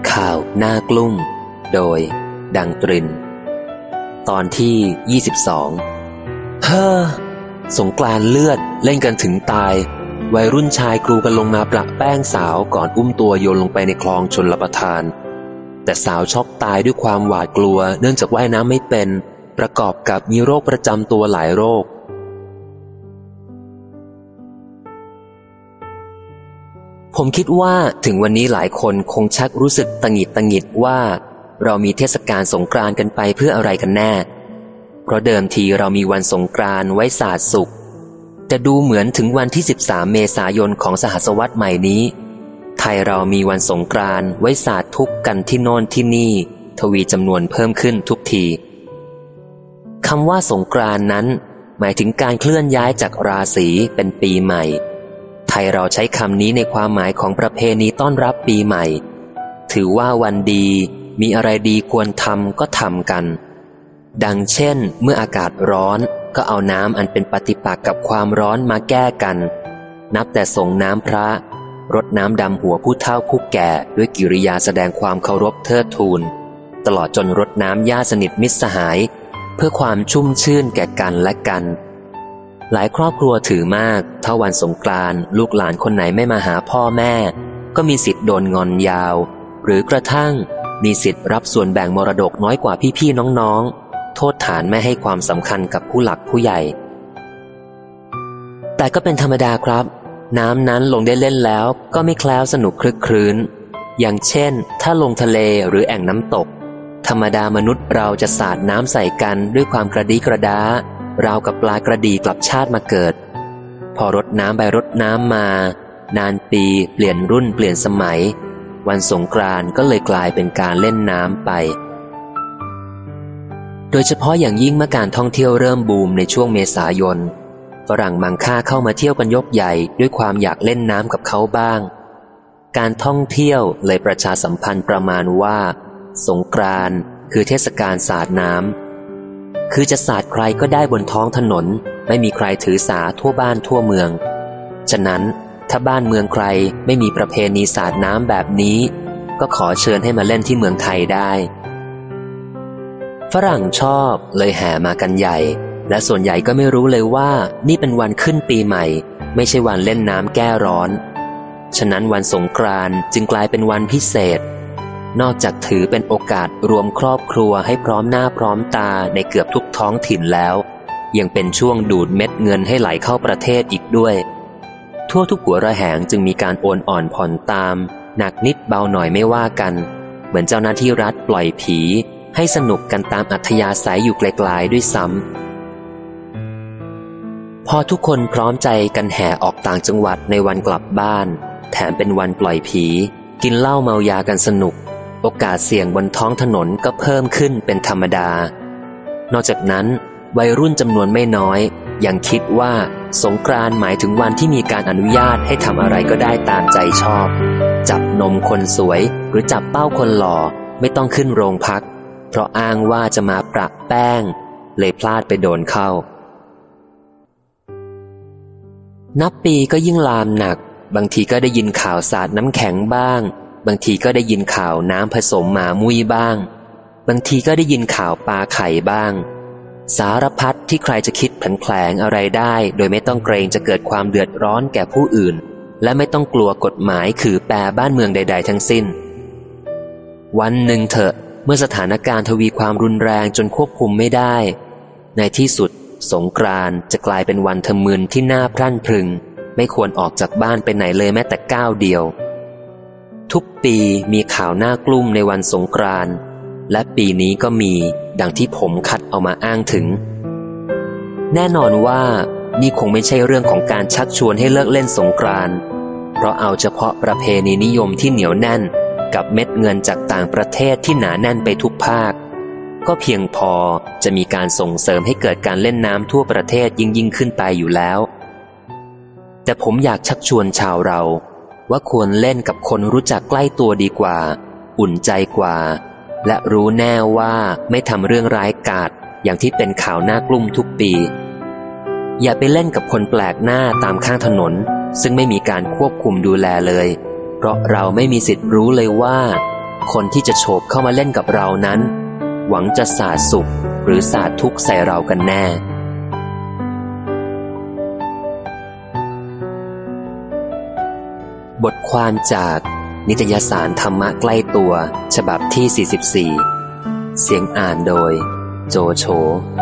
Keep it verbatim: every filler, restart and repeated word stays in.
ข่าวหน้ากลุ้มโดยดังตรินตอนที่ยี่สิบสองเฮ้อสงกรานต์เลือดเล่นกันถึงตายวัยรุ่นชายกรูกันลงมาประแป้งสาวก่อนอุ้มตัวโยนลงไปในคลองชลประทานแต่สาวช็อกตายด้วยความหวาดกลัวเนื่องจากว่ายน้ำไม่เป็นประกอบกับมีโรคประจำตัวหลายโรคผมคิดว่าถึงวันนี้หลายคนคงชักรู้สึกตังหิดตังหิดว่าเรามีเทศกาลสงกรานต์กันไปเพื่ออะไรกันแน่เพราะเดิมทีเรามีวันสงกรานต์ไว้สาดสุขแต่ดูเหมือนถึงวันที่สิบสามเมษายนของสหัสวรรษใหม่นี้ไทยเรามีวันสงกรานต์ไว้สาดทุกข์กันที่โน่นที่นี่ทวีจำนวนเพิ่มขึ้นทุกทีคำว่าสงกรานต์นั้นหมายถึงการเคลื่อนย้ายจากราศีเป็นปีใหม่ไทยเราใช้คำนี้ในความหมายของประเพณีต้อนรับปีใหม่ถือว่าวันดีมีอะไรดีควรทำก็ทำกันดังเช่นเมื่ออากาศร้อนก็เอาน้ำอันเป็นปฏิปักษ์กับความร้อนมาแก้กันนับแต่ส่งน้ำพระรดน้ำดำหัวผู้เฒ่าผู้แก่ด้วยกิริยาแสดงความเคารพเทิดทูนตลอดจนรดน้ำญาติสนิทมิตรสหายเพื่อความชุ่มชื่นแก่กันและกันหลายครอบครัวถือมากถ้าวันสงกรานต์ลูกหลานคนไหนไม่มาหาพ่อแม่ก็มีสิทธิ์โดนงอนยาวหรือกระทั่งมีสิทธิ์รับส่วนแบ่งมรดกน้อยกว่าพี่ๆน้องๆโทษฐานไม่ให้ความสำคัญกับผู้หลักผู้ใหญ่แต่ก็เป็นธรรมดาครับน้ำนั้นลงได้เล่นแล้วก็ไม่แคล้วสนุกคลึกครื้นอย่างเช่นถ้าลงทะเลหรือแอ่งน้ำตกธรรมดามนุษย์เราจะสาดน้ำใส่กันด้วยความกระดีกระดาราวกับปลากระดีกลับชาติมาเกิดพอรดน้ำไปรดน้ำมานานปีเปลี่ยนรุ่นเปลี่ยนสมัยวันสงกรานต์ก็เลยกลายเป็นการเล่นน้ำไปโดยเฉพาะอย่างยิ่งเมื่อการท่องเที่ยวเริ่มบูมในช่วงเมษายนฝรั่งมังค่าเข้ามาเที่ยวกันยกใหญ่ด้วยความอยากเล่นน้ำกับเขาบ้างการท่องเที่ยวเลยประชาสัมพันธ์ประมาณว่าสงกรานต์คือเทศกาลสาดน้ำคือจะสาดใครก็ได้บนท้องถนนไม่มีใครถือสาทั่วบ้านทั่วเมืองฉะนั้นถ้าบ้านเมืองใครไม่มีประเพณีสาดน้ำแบบนี้ก็ขอเชิญให้มาเล่นที่เมืองไทยได้ฝรั่งชอบเลยแห่มากันใหญ่และส่วนใหญ่ก็ไม่รู้เลยว่านี่เป็นวันขึ้นปีใหม่ไม่ใช่วันเล่นน้ำแก้ร้อนฉะนั้นวันสงกรานต์จึงกลายเป็นวันพิเศษนอกจากถือเป็นโอกาสรวมครอบครัวให้พร้อมหน้าพร้อมตาในเกือบทุกท้องถิ่นแล้วยังเป็นช่วงดูดเม็ดเงินให้ไหลเข้าประเทศอีกด้วยทั่วทุกหัวระแหงจึงมีการโอนอ่อนผ่อนตามหนักนิดเบาหน่อยไม่ว่ากันเหมือนเจ้าหน้าที่รัฐปล่อยผีให้สนุกกันตามอัธยาศัยอยู่ไกลๆด้วยซ้ำพอทุกคนพร้อมใจกันแห่ออกต่างจังหวัดในวันกลับบ้านแถมเป็นวันปล่อยผีกินเหล้าเมายากันสนุกโอกาสเสี่ยงบนท้องถนนก็เพิ่มขึ้นเป็นธรรมดานอกจากนั้นวัยรุ่นจำนวนไม่น้อยยังคิดว่าสงกรานต์หมายถึงวันที่มีการอนุญาตให้ทำอะไรก็ได้ตามใจชอบจับนมคนสวยหรือจับเป้าคนหล่อไม่ต้องขึ้นโรงพักเพราะอ้างว่าจะมาประแป้งเลยพลาดไปโดนเข้านับปีก็ยิ่งลามหนักบางทีก็ได้ยินข่าวสาดน้ำแข็งบ้างบางทีก็ได้ยินข่าวน้ำผสมหมามุ้ยบ้างบางทีก็ได้ยินข่าวปลาไข่บ้างสารพัดที่ใครจะคิดแผลงอะไรได้โดยไม่ต้องเกรงจะเกิดความเดือดร้อนแก่ผู้อื่นและไม่ต้องกลัวกฎหมายขื่อแปรบ้านเมืองใดๆทั้งสิ้นวันหนึ่งเถอะเมื่อสถานการณ์ทวีความรุนแรงจนควบคุมไม่ได้ในที่สุดสงกรานต์จะกลายเป็นวันทะมึนที่น่าพรั่นพรึงไม่ควรออกจากบ้านไปไหนเลยแม้แต่ก้าวเดียวทุกปีมีข่าวน่ากลุ้มในวันสงกรานต์และปีนี้ก็มีดังที่ผมคัดเอามาอ้างถึงแน่นอนว่านี่คงไม่ใช่เรื่องของการชักชวนให้เลิกเล่นสงกรานต์เพราะเอาเฉพาะประเพณีนิยมที่เหนียวแน่นกับเม็ดเงินจากต่างประเทศที่หนาแน่นไปทุกภาคก็เพียงพอจะมีการส่งเสริมให้เกิดการเล่นน้ำทั่วประเทศยิ่งยิ่งขึ้นไปอยู่แล้วแต่ผมอยากชักชวนชาวเราว่าควรเล่นกับคนรู้จักใกล้ตัวดีกว่าอุ่นใจกว่าและรู้แน่ว่าไม่ทำเรื่องร้ายกาจอย่างที่เป็นข่าวหน้ากลุ้มทุกปีอย่าไปเล่นกับคนแปลกหน้าตามข้างถนนซึ่งไม่มีการควบคุมดูแลเลยเพราะเราไม่มีสิทธิ์รู้เลยว่าคนที่จะโฉบเข้ามาเล่นกับเรานั้น หวังจะสาดสุขหรือสาดทุกข์ใส่เรากันแน่บทความจากนิตยสารธรรมะใกล้ตัวฉบับที่ สี่สิบสี่ เสียงอ่านโดยโจโฉ